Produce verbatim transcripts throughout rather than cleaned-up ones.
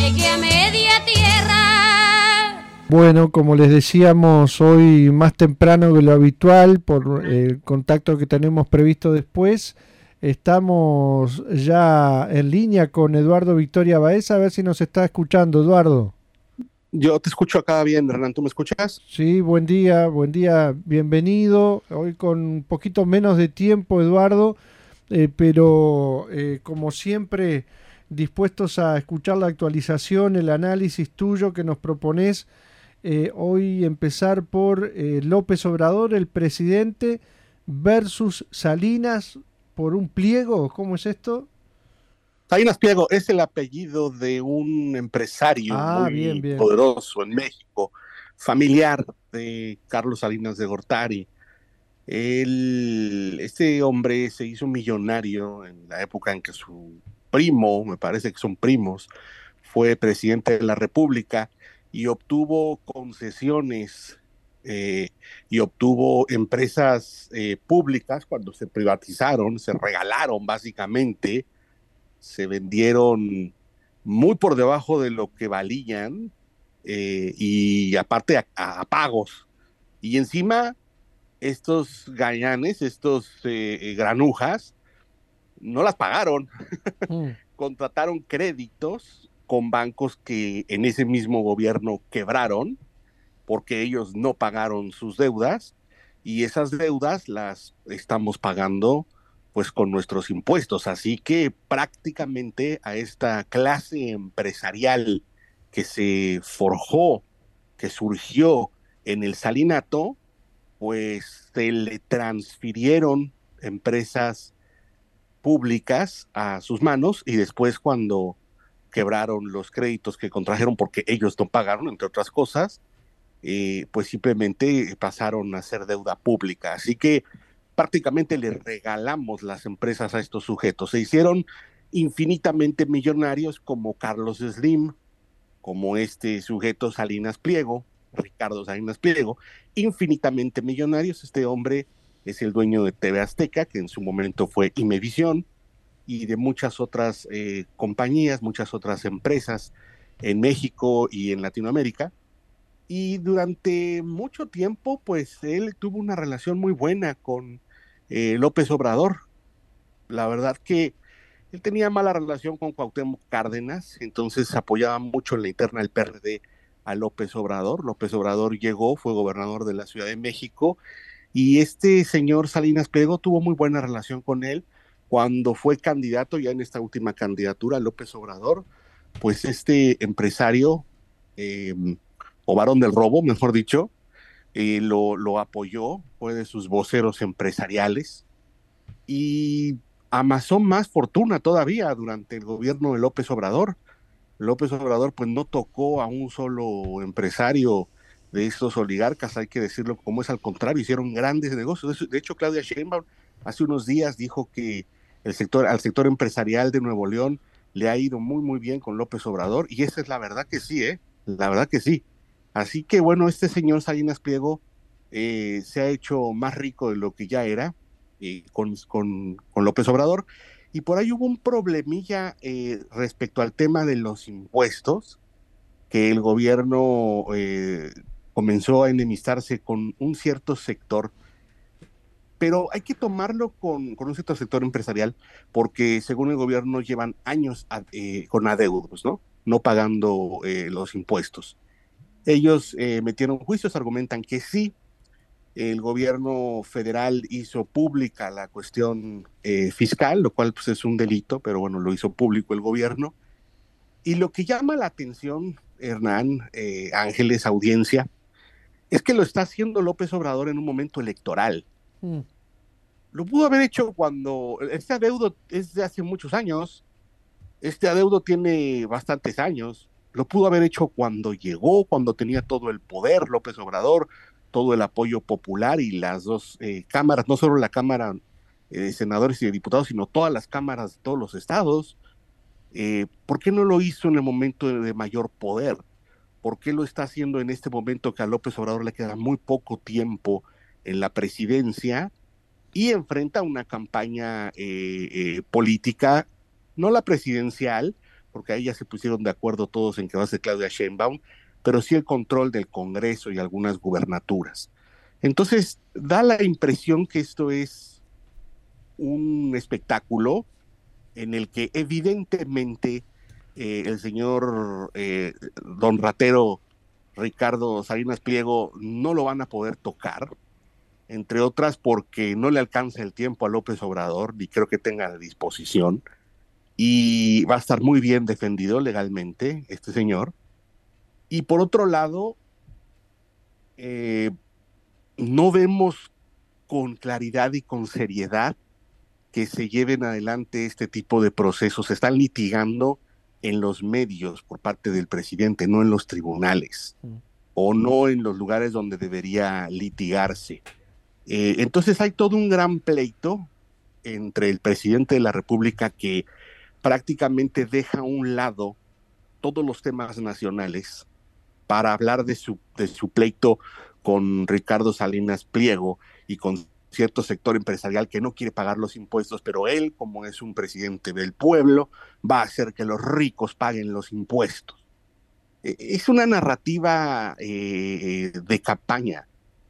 llegue a media tierra. Bueno, como les decíamos, hoy más temprano que lo habitual, por el contacto que tenemos previsto después, estamos ya en línea con Eduardo Victoria Baeza, a ver si nos está escuchando, Eduardo. Yo te escucho acá bien, Hernán, ¿tú me escuchas? Sí, buen día, buen día, bienvenido. Hoy con un poquito menos de tiempo, Eduardo, eh, pero eh, como siempre dispuestos a escuchar la actualización, el análisis tuyo que nos propones. Eh, hoy empezar por eh, López Obrador, el presidente, versus Salinas por un pliego. ¿Cómo es esto? Salinas Pliego es el apellido de un empresario Ah, bien, muy bien. poderoso en México, familiar de Carlos Salinas de Gortari. Él, este hombre se hizo millonario en la época en que su primo, me parece que son primos, fue presidente de la República y obtuvo concesiones eh, y obtuvo empresas eh, públicas cuando se privatizaron, se regalaron básicamente, se vendieron muy por debajo de lo que valían eh, y aparte a, a pagos. Y encima estos gañanes, estos eh, granujas, no las pagaron. Mm. Contrataron créditos con bancos que en ese mismo gobierno quebraron porque ellos no pagaron sus deudas y esas deudas las estamos pagando pues con nuestros impuestos. Así que prácticamente a esta clase empresarial que se forjó, que surgió en el salinato, pues se le transfirieron empresas públicas a sus manos y después cuando quebraron los créditos que contrajeron porque ellos no pagaron, entre otras cosas, eh, pues simplemente pasaron a ser deuda pública. Así que prácticamente le regalamos las empresas a estos sujetos. Se hicieron infinitamente millonarios como Carlos Slim, como este sujeto Salinas Pliego, Ricardo Salinas Pliego, infinitamente millonarios. Este hombre es el dueño de T V Azteca, que en su momento fue Imevisión, y de muchas otras eh, compañías, muchas otras empresas en México y en Latinoamérica. Y durante mucho tiempo, pues él tuvo una relación muy buena con eh, López Obrador. La verdad que él tenía mala relación con Cuauhtémoc Cárdenas, entonces apoyaba mucho en la interna del P R D a López Obrador. López Obrador llegó, fue gobernador de la Ciudad de México, y este señor Salinas Pliego tuvo muy buena relación con él. Cuando fue candidato, ya en esta última candidatura, López Obrador, pues este empresario, eh, o varón del robo, mejor dicho, eh, lo, lo apoyó, fue de sus voceros empresariales y amasó más fortuna todavía durante el gobierno de López Obrador. López Obrador pues no tocó a un solo empresario de estos oligarcas, hay que decirlo como es, al contrario, hicieron grandes negocios. De hecho, Claudia Sheinbaum hace unos días dijo que el sector, al sector empresarial de Nuevo León le ha ido muy, muy bien con López Obrador, y esa es la verdad que sí, ¿eh? La verdad que sí. Así que bueno, este señor Salinas Pliego eh, se ha hecho más rico de lo que ya era eh, con, con, con López Obrador, y por ahí hubo un problemilla eh, respecto al tema de los impuestos, que el gobierno eh, comenzó a enemistarse con un cierto sector, pero hay que tomarlo con, con un cierto sector empresarial, porque según el gobierno llevan años a, eh, con adeudos, ¿no? No pagando eh, los impuestos. Ellos eh, metieron juicios, argumentan que sí, el gobierno federal hizo pública la cuestión eh, fiscal, lo cual pues, es un delito, pero bueno, lo hizo público el gobierno. Y lo que llama la atención, Hernán, eh, Ángeles, audiencia, es que lo está haciendo López Obrador en un momento electoral. Mm. Lo pudo haber hecho cuando, este adeudo es de hace muchos años, este adeudo tiene bastantes años, lo pudo haber hecho cuando llegó, cuando tenía todo el poder López Obrador, todo el apoyo popular y las dos eh, cámaras, no solo la Cámara eh, de Senadores y de Diputados, sino todas las cámaras de todos los estados. Eh, ¿Por qué no lo hizo en el momento de, de mayor poder? ¿Por qué lo está haciendo en este momento que a López Obrador le queda muy poco tiempo en la presidencia y enfrenta una campaña eh, eh, política, no la presidencial, porque ahí ya se pusieron de acuerdo todos en que va a ser Claudia Sheinbaum, pero sí el control del Congreso y algunas gubernaturas. Entonces, da la impresión que esto es un espectáculo en el que evidentemente eh, el señor eh, don ratero Ricardo Salinas Pliego no lo van a poder tocar, entre otras porque no le alcanza el tiempo a López Obrador, ni creo que tenga la disposición, y va a estar muy bien defendido legalmente este señor. Y por otro lado, eh, no vemos con claridad y con seriedad que se lleven adelante este tipo de procesos. Se están litigando en los medios por parte del presidente, no en los tribunales, mm. o no en los lugares donde debería litigarse. Eh, entonces hay todo un gran pleito entre el presidente de la República, que prácticamente deja a un lado todos los temas nacionales para hablar de su, de su pleito con Ricardo Salinas Pliego y con cierto sector empresarial que no quiere pagar los impuestos, pero él, como es un presidente del pueblo, va a hacer que los ricos paguen los impuestos. Eh, es una narrativa eh, de campaña.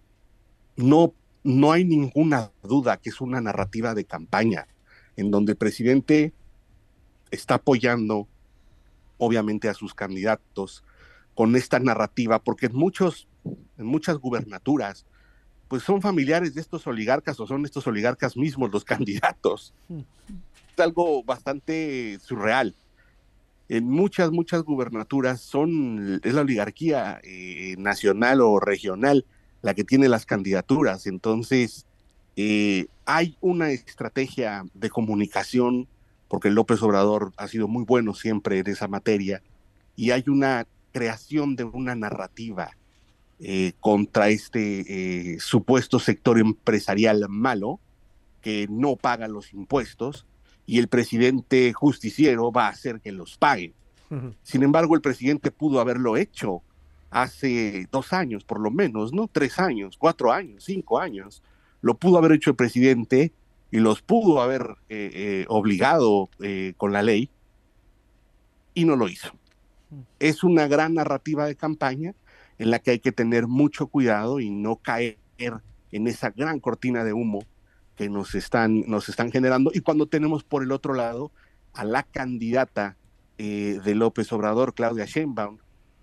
No, no hay ninguna duda que es una narrativa de campaña, en donde el presidente está apoyando, obviamente, a sus candidatos con esta narrativa, porque en, muchos, en muchas gubernaturas pues son familiares de estos oligarcas o son estos oligarcas mismos los candidatos. Es algo bastante surreal. En muchas, muchas gubernaturas son, es la oligarquía eh, nacional o regional la que tiene las candidaturas. Entonces, eh, hay una estrategia de comunicación, porque López Obrador ha sido muy bueno siempre en esa materia, y hay una creación de una narrativa Eh, contra este eh, supuesto sector empresarial malo que no paga los impuestos, y el presidente justiciero va a hacer que los paguen. Uh-huh. Sin embargo, el presidente pudo haberlo hecho hace dos años, por lo menos, ¿no? Tres años, cuatro años, cinco años. Lo pudo haber hecho el presidente y los pudo haber eh, eh, obligado eh, con la ley, y no lo hizo. Uh-huh. Es una gran narrativa de campaña en la que hay que tener mucho cuidado y no caer en esa gran cortina de humo que nos están, nos están generando. Y cuando tenemos por el otro lado a la candidata eh, de López Obrador, Claudia Sheinbaum,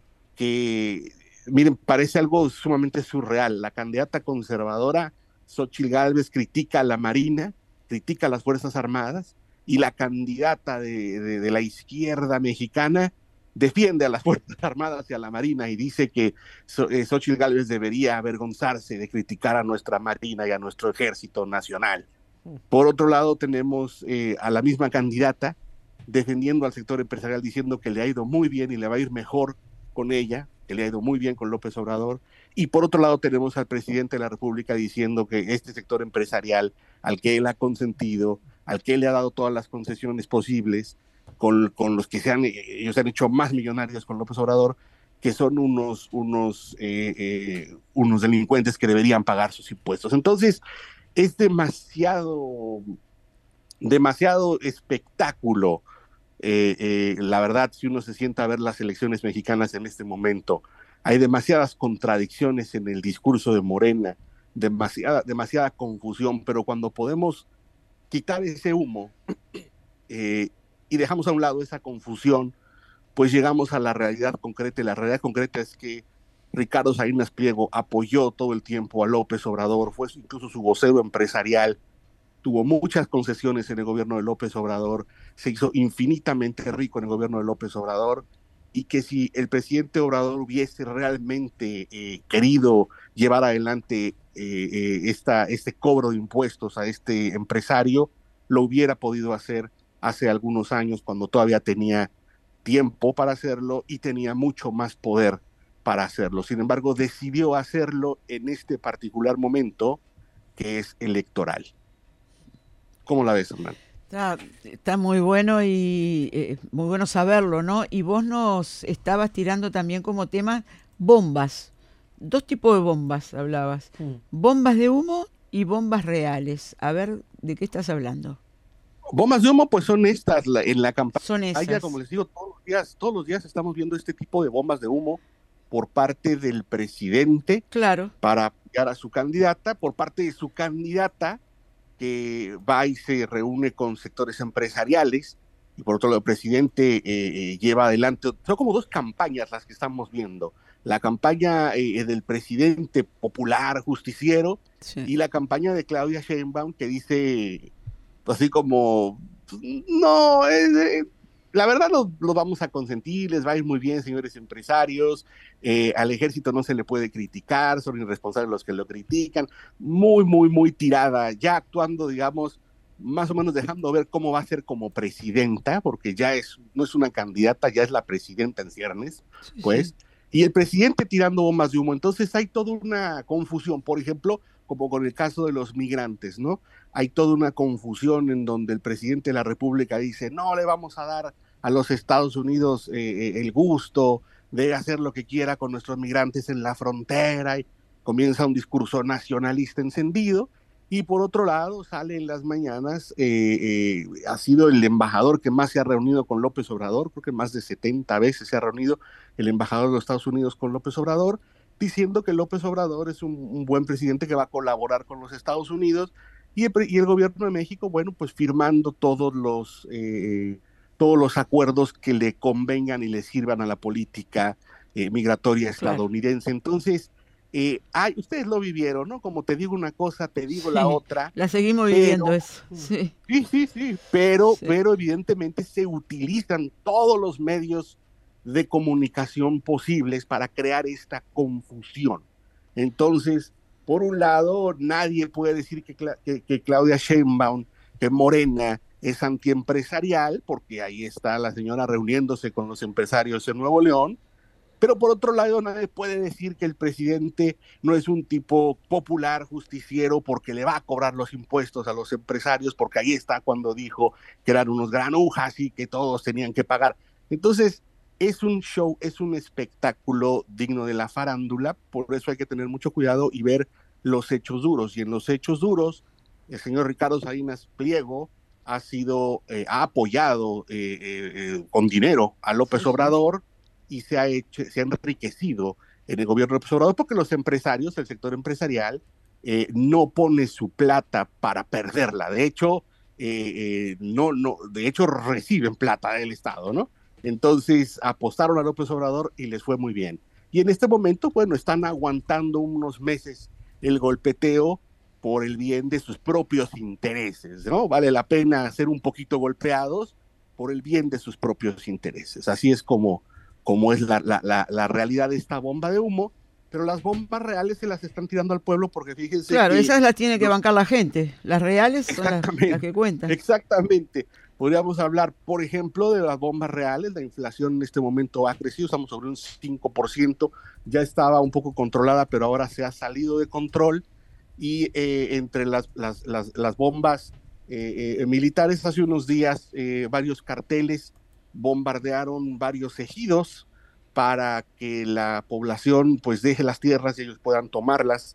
que, miren, parece algo sumamente surreal. La candidata conservadora, Xóchitl Gálvez, critica a la Marina, critica a las Fuerzas Armadas, y la candidata de, de, de la izquierda mexicana defiende a las Fuerzas Armadas y a la Marina y dice que Xóchitl Gálvez debería avergonzarse de criticar a nuestra Marina y a nuestro Ejército Nacional. Por otro lado, tenemos eh, a la misma candidata defendiendo al sector empresarial, diciendo que le ha ido muy bien y le va a ir mejor con ella, que le ha ido muy bien con López Obrador. Y por otro lado tenemos al presidente de la República diciendo que este sector empresarial, al que él ha consentido, al que él le ha dado todas las concesiones posibles, Con, con los que se han, ellos se han hecho más millonarios con López Obrador, que son unos, unos, eh, eh, unos delincuentes que deberían pagar sus impuestos. Entonces, es demasiado, demasiado espectáculo. Eh, eh, la verdad, si uno se sienta a ver las elecciones mexicanas en este momento, hay demasiadas contradicciones en el discurso de Morena, demasiada, demasiada confusión, pero cuando podemos quitar ese humo, eh, y dejamos a un lado esa confusión, pues llegamos a la realidad concreta, y la realidad concreta es que Ricardo Salinas Pliego apoyó todo el tiempo a López Obrador, fue incluso su vocero empresarial, tuvo muchas concesiones en el gobierno de López Obrador, se hizo infinitamente rico en el gobierno de López Obrador, y que si el presidente Obrador hubiese realmente eh, querido llevar adelante eh, eh, esta, este cobro de impuestos a este empresario, lo hubiera podido hacer hace algunos años, cuando todavía tenía tiempo para hacerlo y tenía mucho más poder para hacerlo. Sin embargo, decidió hacerlo en este particular momento que es electoral. ¿Cómo la ves, Hernán? Está, está muy bueno y eh, muy bueno saberlo, ¿no? Y vos nos estabas tirando también como tema bombas. Dos tipos de bombas hablabas. Mm. Bombas de humo y bombas reales. A ver, ¿de qué estás hablando? Bombas de humo, pues son estas, la, en la Son campaña, como esas. les digo, todos los días, todos los días estamos viendo este tipo de bombas de humo por parte del presidente Claro. para apoyar a su candidata, por parte de su candidata, que va y se reúne con sectores empresariales, y por otro lado el presidente eh, eh, lleva adelante, son como dos campañas las que estamos viendo, la campaña eh, del presidente popular, justiciero, Sí. y la campaña de Claudia Sheinbaum, que dice así como, no, eh, eh, la verdad los, los, vamos a consentir, les va a ir muy bien, señores empresarios, eh, al ejército no se le puede criticar, son irresponsables los que lo critican, muy, muy, muy tirada, ya actuando, digamos, más o menos dejando ver cómo va a ser como presidenta, porque ya es, no es una candidata, ya es la presidenta en ciernes, Sí, pues, sí. y el presidente tirando bombas de humo, entonces hay toda una confusión, por ejemplo, como con el caso de los migrantes, ¿no? Hay toda una confusión en donde el presidente de la República dice, no le vamos a dar a los Estados Unidos eh, el gusto de hacer lo que quiera con nuestros migrantes en la frontera, y comienza un discurso nacionalista encendido, y por otro lado sale en las mañanas, eh, eh, ha sido el embajador que más se ha reunido con López Obrador, creo que más de setenta veces se ha reunido el embajador de los Estados Unidos con López Obrador, diciendo que López Obrador es un, un buen presidente que va a colaborar con los Estados Unidos, y el, y el gobierno de México, bueno, pues firmando todos los, eh, todos los acuerdos que le convengan y le sirvan a la política eh, migratoria Claro. estadounidense. Entonces, eh, ay, ustedes lo vivieron, ¿no? Como te digo una cosa, te digo la Sí. otra, La seguimos pero, viviendo eso. Sí. sí, sí, sí, pero, Sí. pero evidentemente se utilizan todos los medios de comunicación posibles para crear esta confusión. Entonces, por un lado, nadie puede decir que, que, que Claudia Sheinbaum, que Morena, es antiempresarial, porque ahí está la señora reuniéndose con los empresarios en Nuevo León, pero por otro lado, nadie puede decir que el presidente no es un tipo popular, justiciero, porque le va a cobrar los impuestos a los empresarios, porque ahí está cuando dijo que eran unos granujas y que todos tenían que pagar. Entonces, es un show, es un espectáculo digno de la farándula, por eso hay que tener mucho cuidado y ver los hechos duros. Y en los hechos duros, el señor Ricardo Salinas Pliego ha sido, eh, ha apoyado eh, eh, con dinero a López Sí, Obrador, y se ha hecho, se ha enriquecido en el gobierno de López Obrador, porque los empresarios, el sector empresarial, eh, no pone su plata para perderla. De hecho, eh, eh, no, no, de hecho reciben plata del Estado, ¿no? Entonces apostaron a López Obrador y les fue muy bien. Y en este momento, bueno, están aguantando unos meses el golpeteo por el bien de sus propios intereses, ¿no? Vale la pena ser un poquito golpeados por el bien de sus propios intereses. Así es como, como es la, la, la, la realidad de esta bomba de humo, pero las bombas reales se las están tirando al pueblo porque fíjense claro, que... esas las tiene que los, bancar la gente. Las reales son las, las que cuentan. Exactamente. Podríamos hablar, por ejemplo, de las bombas reales. La inflación en este momento ha crecido, estamos sobre un cinco por ciento, ya estaba un poco controlada, pero ahora se ha salido de control. Y eh, entre las, las, las, las bombas eh, eh, militares, hace unos días eh, varios carteles bombardearon varios ejidos para que la población pues deje las tierras y ellos puedan tomarlas.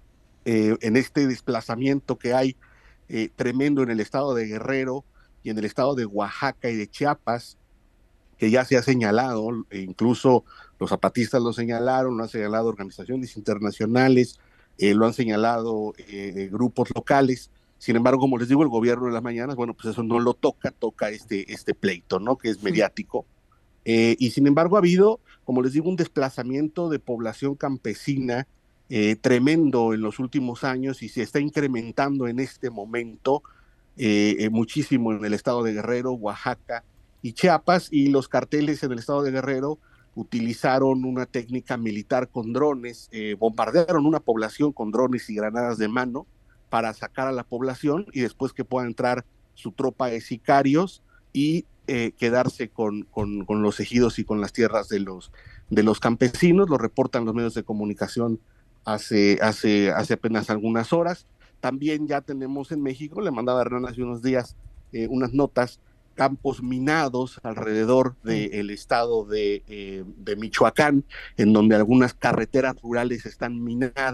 Eh, en este desplazamiento que hay eh, tremendo en el estado de Guerrero y en el estado de Oaxaca y de Chiapas, que ya se ha señalado, e incluso los zapatistas lo señalaron, lo han señalado organizaciones internacionales, eh, lo han señalado eh, grupos locales. Sin embargo, como les digo, el gobierno de las mañanas, bueno, pues eso no lo toca, toca este, este pleito, ¿no? Que es mediático. Eh, y sin embargo ha habido, como les digo, un desplazamiento de población campesina eh, tremendo en los últimos años y se está incrementando en este momento eh, eh, muchísimo en el estado de Guerrero, Oaxaca y Chiapas, y los carteles en el estado de Guerrero utilizaron una técnica militar con drones, eh, bombardearon una población con drones y granadas de mano para sacar a la población y después que pueda entrar su tropa de sicarios y eh, quedarse con, con, con los ejidos y con las tierras de los, de los campesinos. Lo reportan los medios de comunicación hace, hace, hace apenas algunas horas. También ya tenemos en México, le mandaba a Hernán hace unos días eh, unas notas, campos minados alrededor del de estado de, eh, de Michoacán, en donde algunas carreteras rurales están minadas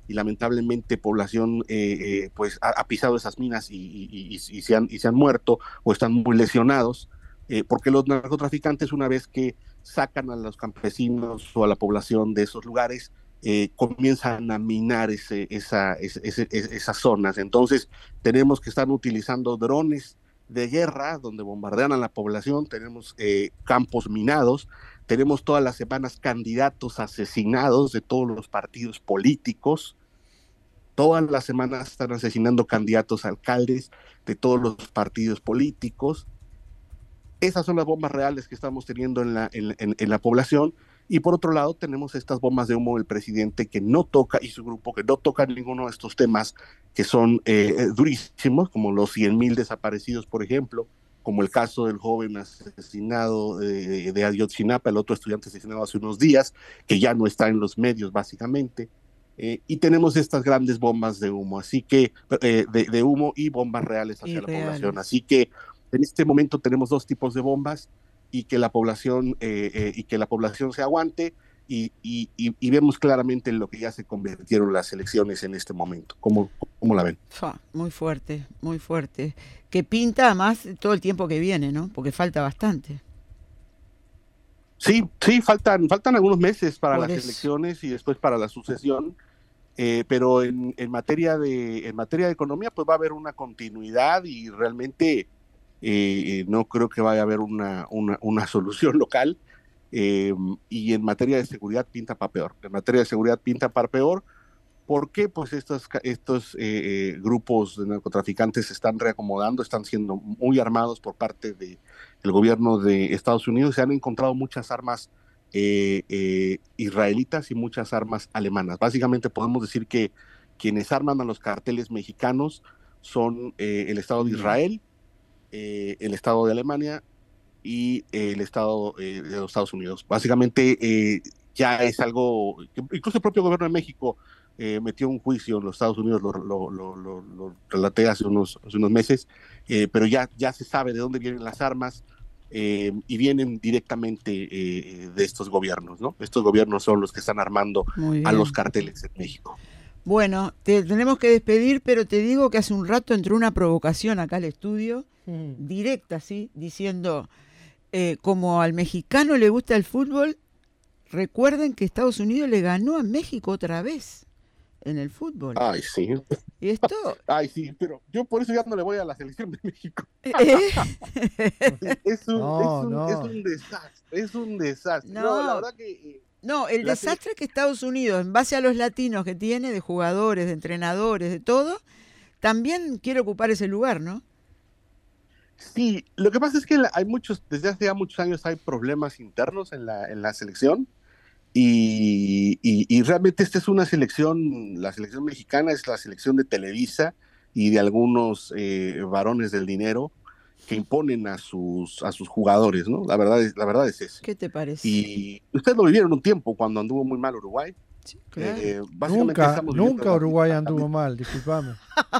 y lamentablemente población eh, eh, pues ha, ha pisado esas minas y, y, y, y, se han, y se han muerto o están muy lesionados, eh, porque los narcotraficantes, una vez que sacan a los campesinos o a la población de esos lugares, eh, comienzan a minar ese, esa, ese, ese, esas zonas. Entonces tenemos que estar utilizando drones de guerra donde bombardean a la población, tenemos eh, campos minados, tenemos todas las semanas candidatos asesinados de todos los partidos políticos, todas las semanas están asesinando candidatos a alcaldes de todos los partidos políticos. Esas son las bombas reales que estamos teniendo en la, en, en, en la población. Y por otro lado tenemos estas bombas de humo del presidente que no toca, y su grupo que no toca ninguno de estos temas que son eh, durísimos, como los cien mil desaparecidos, por ejemplo, como el caso del joven asesinado de, de Ayotzinapa, el otro estudiante asesinado hace unos días, que ya no está en los medios básicamente, eh, y tenemos estas grandes bombas de humo, así que eh, de, de humo y bombas reales hacia Y la reales. población, así que en este momento tenemos dos tipos de bombas, y que la población eh, eh, y que la población se aguante, y, y, y, y vemos claramente en lo que ya se convirtieron las elecciones en este momento. ¿Cómo, cómo la ven? Fa, muy fuerte, muy fuerte. Que pinta más todo el tiempo que viene, ¿no? Porque falta bastante. Sí, sí, faltan, faltan algunos meses para Por las eso. elecciones y después para la sucesión, eh, pero en, en materia de en materia de economía pues va a haber una continuidad y realmente eh, no creo que vaya a haber una, una, una solución local, eh, y en materia de seguridad pinta para peor. En materia de seguridad pinta para peor. ¿Por qué? Pues estos, estos eh, grupos de narcotraficantes se están reacomodando, están siendo muy armados por parte de, del gobierno de Estados Unidos. Se han encontrado muchas armas eh, eh, israelitas y muchas armas alemanas. Básicamente podemos decir que quienes arman a los carteles mexicanos son eh, el Estado de Israel, eh, el Estado de Alemania y eh, el Estado eh, de los Estados Unidos. Básicamente eh, ya es algo, incluso el propio gobierno de México eh, metió un juicio en los Estados Unidos, lo, lo, lo, lo, lo relaté hace unos, hace unos meses, eh, pero ya, ya se sabe de dónde vienen las armas, eh, y vienen directamente eh, de estos gobiernos, ¿no? Estos gobiernos son los que están armando a los carteles en México. Bueno, te tenemos que despedir, pero te digo que hace un rato entró una provocación acá al estudio, mm. directa, ¿sí? Diciendo, eh, como al mexicano le gusta el fútbol, recuerden que Estados Unidos le ganó a México otra vez en el fútbol. Ay, sí. ¿Y esto? Ay, sí, pero yo por eso ya no le voy a la selección de México. ¿Eh? es, un, no, es, un, no. es un desastre, es un desastre. No, no la verdad que... Eh, No, el desastre es que Estados Unidos, en base a los latinos que tiene, de jugadores, de entrenadores, de todo, también quiere ocupar ese lugar, ¿no? Sí, lo que pasa es que hay muchos, desde hace ya muchos años hay problemas internos en la, en la selección, y, y, y realmente esta es una selección, la selección mexicana es la selección de Televisa y de algunos eh, varones del dinero que imponen a sus a sus jugadores, ¿no? La verdad es, la verdad es eso. ¿Qué te parece? Y ustedes lo vivieron un tiempo cuando anduvo muy mal Uruguay. Sí, claro. Eh, nunca nunca Uruguay anduvo mal, disculpame.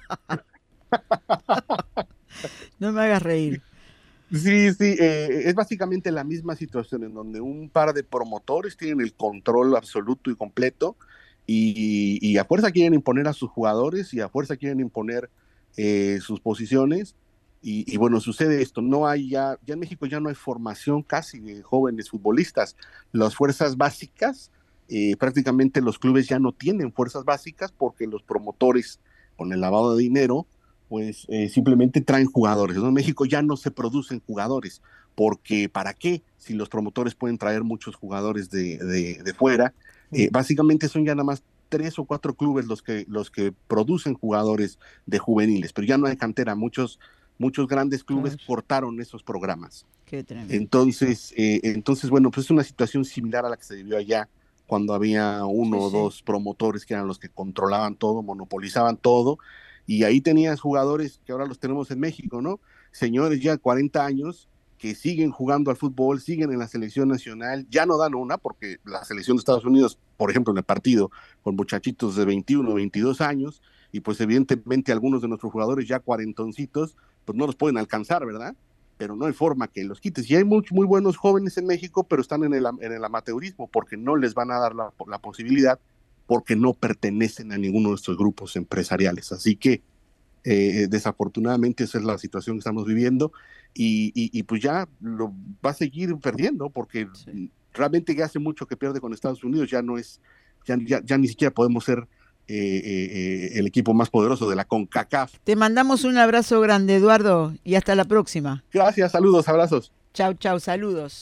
No me hagas reír. Sí, sí, eh, es básicamente la misma situación en donde un par de promotores tienen el control absoluto y completo, y, y a fuerza quieren imponer a sus jugadores y a fuerza quieren imponer eh, sus posiciones. Y, y bueno, sucede esto, no hay ya, ya en México ya no hay formación casi de jóvenes futbolistas. Las fuerzas básicas, eh, prácticamente los clubes ya no tienen fuerzas básicas porque los promotores con el lavado de dinero, pues eh, simplemente traen jugadores, ¿no? En México ya no se producen jugadores, porque ¿para qué? Si los promotores pueden traer muchos jugadores de, de, de fuera, eh, básicamente son ya nada más tres o cuatro clubes los que, los que producen jugadores de juveniles, pero ya no hay cantera, muchos muchos grandes clubes claro. cortaron esos programas. Qué tremendo. Entonces, eh, entonces, bueno, pues es una situación similar a la que se vivió allá, cuando había uno sí, o dos sí. promotores que eran los que controlaban todo, monopolizaban todo, y ahí tenías jugadores que ahora los tenemos en México, ¿no? Señores ya cuarenta años que siguen jugando al fútbol, siguen en la selección nacional, ya no dan una, porque la selección de Estados Unidos, por ejemplo, en el partido, con muchachitos de veintiuno, veintidós años, y pues evidentemente algunos de nuestros jugadores ya cuarentoncitos, pues no los pueden alcanzar, ¿verdad? Pero no hay forma que los quites. Y hay muy, muy buenos jóvenes en México, pero están en el, en el amateurismo, porque no les van a dar la, la posibilidad, porque no pertenecen a ninguno de estos grupos empresariales. Así que eh, desafortunadamente esa es la situación que estamos viviendo y, y, y pues ya lo va a seguir perdiendo porque sí. realmente ya hace mucho que pierde con Estados Unidos, ya no es, ya, ya, ya ni siquiera podemos ser eh, eh, el equipo más poderoso de la CONCACAF. Te mandamos un abrazo grande, Eduardo, y hasta la próxima. Gracias, saludos, abrazos. Chau, chau, saludos.